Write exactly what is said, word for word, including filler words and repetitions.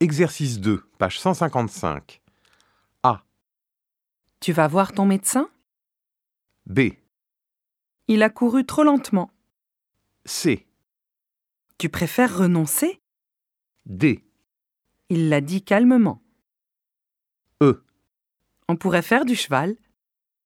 Exercice deux, page cent cinquante-cinq. A. Tu vas voir ton médecin? B. Il a couru trop lentement. C. Tu préfères renoncer? D. Il l'a dit calmement. E. On pourrait faire du cheval.